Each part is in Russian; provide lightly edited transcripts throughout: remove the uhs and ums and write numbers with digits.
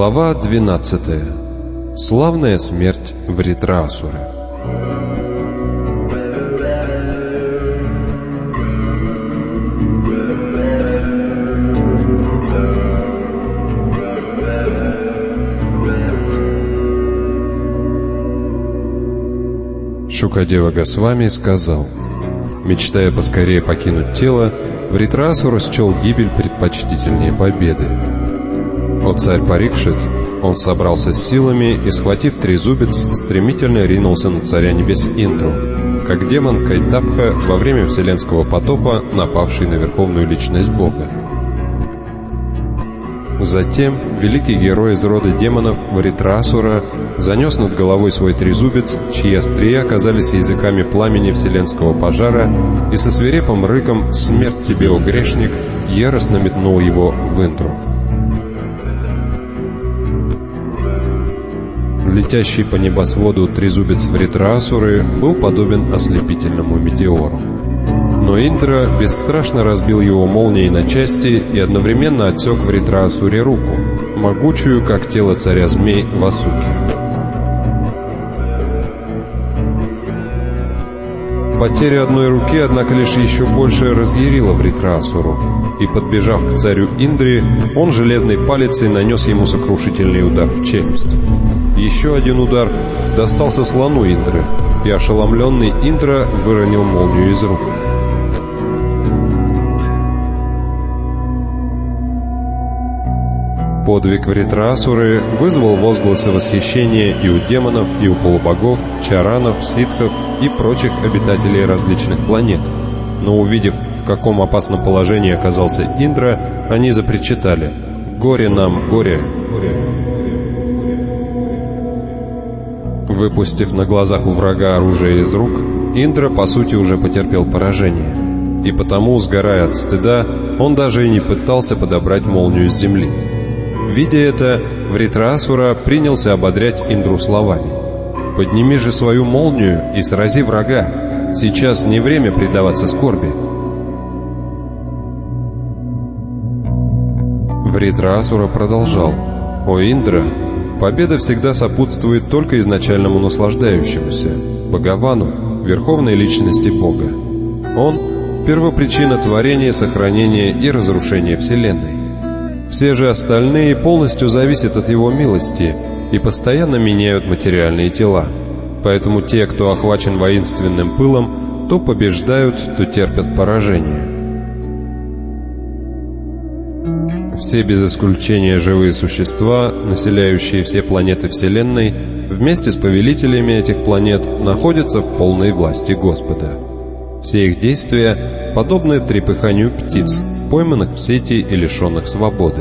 Глава 12. Славная смерть Вритраасуры. Шукадева Госвами сказал: мечтая поскорее покинуть тело, Вритраасура счел гибель предпочтительнее победы. О царь Парикшит, он собрался с силами и, схватив трезубец, стремительно ринулся на царя небес Индру, как демон Кайтапха во время вселенского потопа, напавший на верховную личность Бога. Затем великий герой из рода демонов Вритраасура занес над головой свой трезубец, чьи острия оказались языками пламени вселенского пожара, и со свирепым рыком «Смерть тебе, о грешник!» яростно метнул его в Индру. Летящий по небосводу трезубец Вритраасуры был подобен ослепительному метеору. Но Индра бесстрашно разбил его молнией на части и одновременно отсек Вритраасуре руку, могучую, как тело царя змей Васуки. Потеря одной руки, однако, лишь еще больше разъярила Вритраасуру, и, подбежав к царю Индре, он железной палицей нанес ему сокрушительный удар в челюсть. Еще один удар достался слону Индры, и ошеломленный Индра выронил молнию из рук. Подвиг Вритраасуры вызвал возгласы восхищения и у демонов, и у полубогов, чаранов, ситхов и прочих обитателей различных планет. Но увидев, в каком опасном положении оказался Индра, они запричитали: «Горе нам, горе!» Выпустив на глазах у врага оружие из рук, Индра, по сути, уже потерпел поражение. И потому, сгорая от стыда, он даже и не пытался подобрать молнию с земли. Видя это, Вритраасура принялся ободрять Индру словами: «Подними же свою молнию и срази врага. Сейчас не время предаваться скорби». Вритраасура продолжал: «О Индра, победа всегда сопутствует только изначальному наслаждающемуся, Бхагавану, верховной личности Бога. Он — первопричина творения, сохранения и разрушения Вселенной. Все же остальные полностью зависят от его милости и постоянно меняют материальные тела. Поэтому те, кто охвачен воинственным пылом, то побеждают, то терпят поражение. Все без исключения живые существа, населяющие все планеты Вселенной, вместе с повелителями этих планет находятся в полной власти Господа. Все их действия подобны трепыханию птиц, пойманных в сети и лишенных свободы.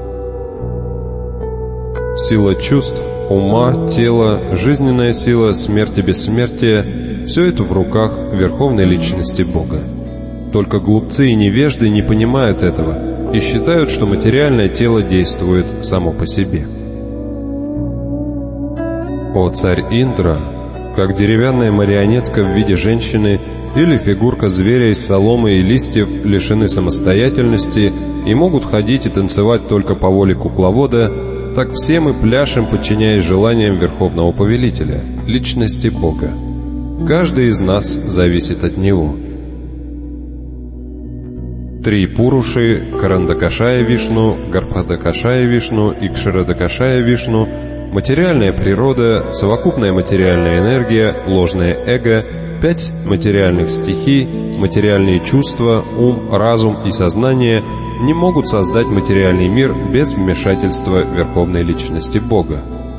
Сила чувств, ума, тела, жизненная сила, смерть и бессмертие — все это в руках верховной личности Бога. Только глупцы и невежды не понимают этого и считают, что материальное тело действует само по себе. О царь Индра, как деревянная марионетка в виде женщины или фигурка зверя из соломы и листьев лишены самостоятельности и могут ходить и танцевать только по воле кукловода, так все мы пляшем, подчиняясь желаниям Верховного Повелителя, личности Бога. Каждый из нас зависит от Него. Три Пуруши — Карандакашая Вишну, Гарбхадакашая Вишну и Кширадакашая Вишну — материальная природа, совокупная материальная энергия, ложное эго, 5 материальных стихий, материальные чувства, ум, разум и сознание не могут создать материальный мир без вмешательства Верховной Личности Бога.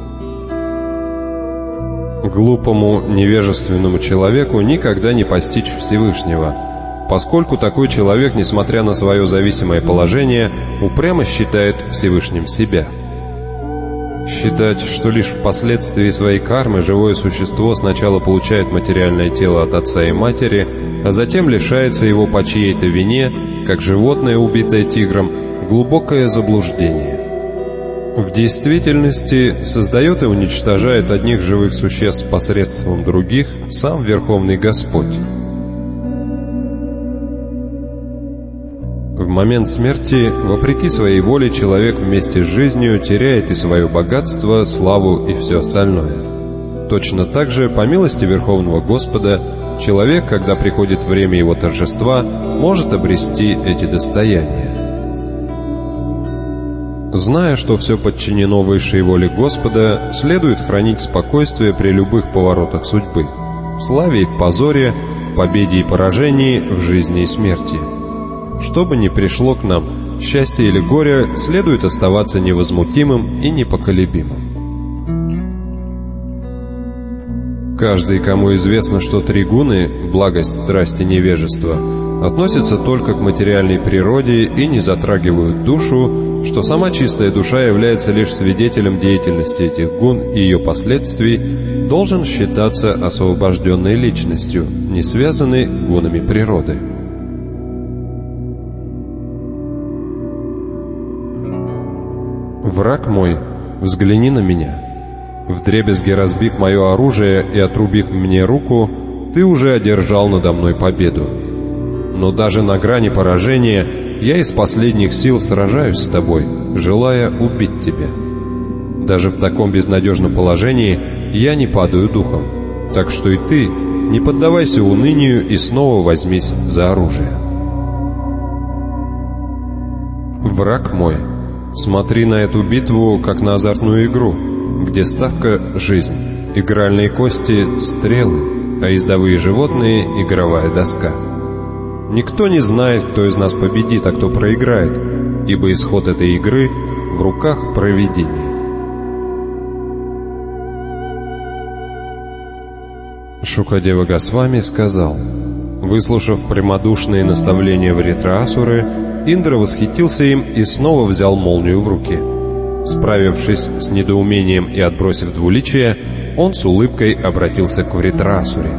Глупому, невежественному человеку никогда не постичь Всевышнего, поскольку такой человек, несмотря на свое зависимое положение, упрямо считает Всевышним себя. Считать, что лишь впоследствии своей кармы живое существо сначала получает материальное тело от отца и матери, а затем лишается его по чьей-то вине, как животное, убитое тигром, глубокое заблуждение. В действительности создает и уничтожает одних живых существ посредством других сам Верховный Господь. В момент смерти, вопреки своей воле, человек вместе с жизнью теряет и свое богатство, славу и все остальное. Точно так же, по милости Верховного Господа, человек, когда приходит время его торжества, может обрести эти достояния. Зная, что все подчинено высшей воле Господа, следует хранить спокойствие при любых поворотах судьбы, в славе и в позоре, в победе и поражении, в жизни и смерти. Что бы ни пришло к нам, счастье или горе, следует оставаться невозмутимым и непоколебимым. Каждый, кому известно, что три гуны – благость, страсть и невежество – относятся только к материальной природе и не затрагивают душу, что сама чистая душа является лишь свидетелем деятельности этих гун и ее последствий, должен считаться освобожденной личностью, не связанной гунами природы. Враг мой, взгляни на меня. Вдребезги разбив мое оружие и отрубив мне руку, ты уже одержал надо мной победу. Но даже на грани поражения я из последних сил сражаюсь с тобой, желая убить тебя. Даже в таком безнадежном положении я не падаю духом, так что и ты не поддавайся унынию и снова возьмись за оружие. Враг мой, смотри на эту битву, как на азартную игру, где ставка — жизнь, игральные кости — стрелы, а ездовые животные — игровая доска. Никто не знает, кто из нас победит, а кто проиграет, ибо исход этой игры в руках провидения. Шукадева Госвами сказал: выслушав прямодушные наставления Вритраасуры, Индра восхитился им и снова взял молнию в руки. Справившись с недоумением и отбросив двуличие, он с улыбкой обратился к Вритраасуре.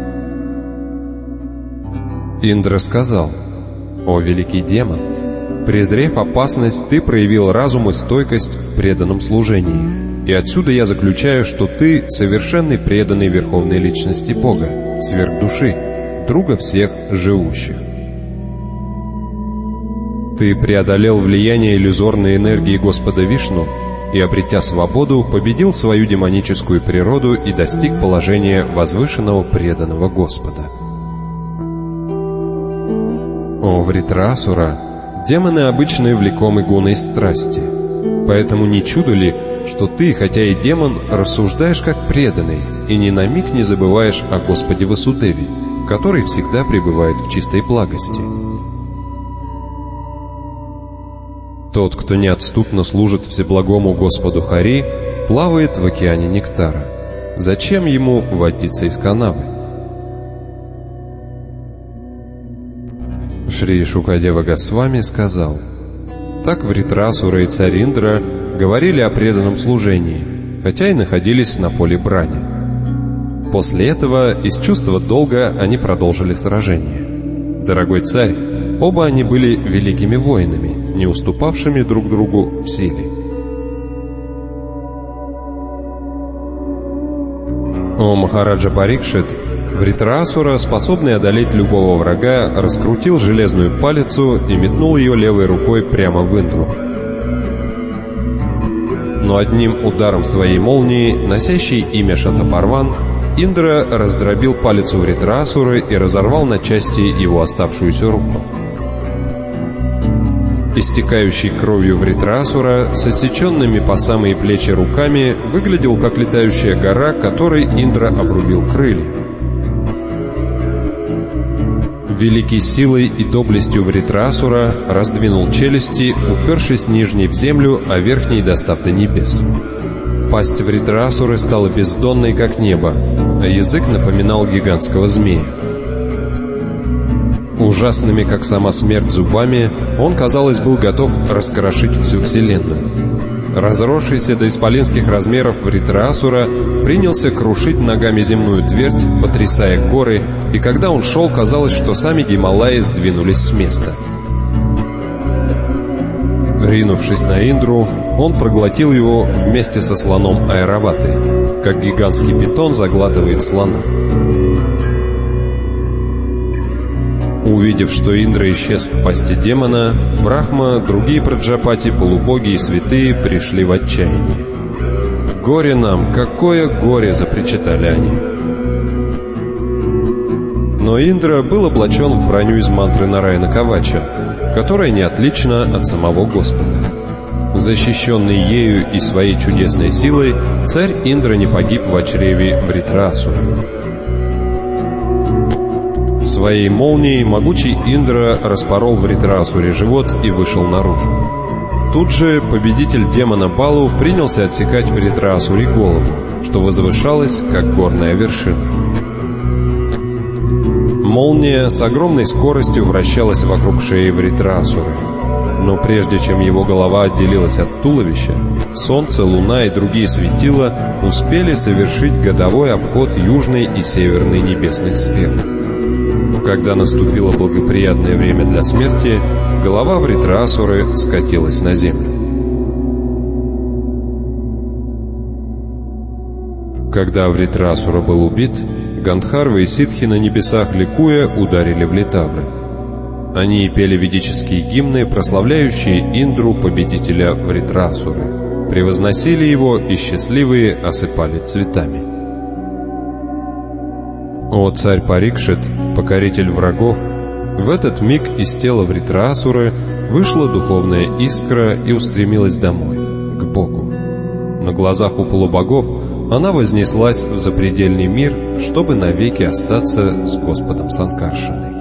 Индра сказал: «О великий демон, презрев опасность, ты проявил разум и стойкость в преданном служении, и отсюда я заключаю, что ты совершенный преданный Верховной Личности Бога, сверхдуши, друга всех живущих. Ты преодолел влияние иллюзорной энергии Господа Вишну и, обретя свободу, победил свою демоническую природу и достиг положения возвышенного преданного Господа. О Вритраасура, демоны обычно влекомы гуной страсти, поэтому не чудо ли, что ты, хотя и демон, рассуждаешь как преданный и ни на миг не забываешь о Господе Васудеве, который всегда пребывает в чистой благости. Тот, кто неотступно служит всеблагому Господу Хари, плавает в океане нектара. Зачем ему водиться из канавы? Шри Шукадева Госвами сказал: так Вритраасура и царь Индра говорили о преданном служении, хотя и находились на поле брани. После этого из чувства долга они продолжили сражение. Дорогой царь, оба они были великими воинами, не уступавшими друг другу в силе. О Махараджа Парикшит, Вритраасура, способный одолеть любого врага, раскрутил железную палицу и метнул ее левой рукой прямо в Индру. Но одним ударом своей молнии, носящей имя Шатапарван, Индра раздробил палицу Вритраасуры и разорвал на части его оставшуюся руку. Истекающий кровью Вритраасура с отсеченными по самые плечи руками выглядел как летающая гора, которой Индра обрубил крылья. Великий силой и доблестью Вритраасура раздвинул челюсти, упершись нижней в землю, а верхней достав до небес. Пасть Вритраасуры стала бездонной, как небо, а язык напоминал гигантского змея. Ужасными, как сама смерть, зубами он, казалось, был готов раскрошить всю вселенную. Разросшийся до исполинских размеров Вритраасура принялся крушить ногами земную твердь, потрясая горы, и когда он шел, казалось, что сами Гималаи сдвинулись с места. Ринувшись на Индру, он проглотил его вместе со слоном Айраваты, как гигантский питон заглатывает слона. Увидев, что Индра исчез в пасти демона, Брахма, другие праджапати, полубоги и святые пришли в отчаяние. «Горе нам! Какое горе!» — запричитали они. Но Индра был облачен в броню из мантры Нараяна Кавача, которая не отлична от самого Господа. Защищенный ею и своей чудесной силой, царь Индра не погиб в чреве Вритрасуры. Своей молнией могучий Индра распорол Вритрасуре живот и вышел наружу. Тут же победитель демона Балу принялся отсекать Вритрасуре голову, что возвышалось, как горная вершина. Молния с огромной скоростью вращалась вокруг шеи Вритрасуры. Но прежде чем его голова отделилась от туловища, солнце, луна и другие светила успели совершить годовой обход южной и северной небесных сфер. Когда наступило благоприятное время для смерти, голова Вритрасуры скатилась на землю. Когда Вритрасура был убит, Гандхарвы и ситхи на небесах ликуя ударили в литавры. Они пели ведические гимны, прославляющие Индру, победителя Вритрасуры, превозносили его и счастливые осыпали цветами. О царь Парикшит, покоритель врагов, в этот миг из тела Вритрасуры вышла духовная искра и устремилась домой, к Богу. На глазах у полубогов она вознеслась в запредельный мир, чтобы навеки остаться с Господом Санкаршаной.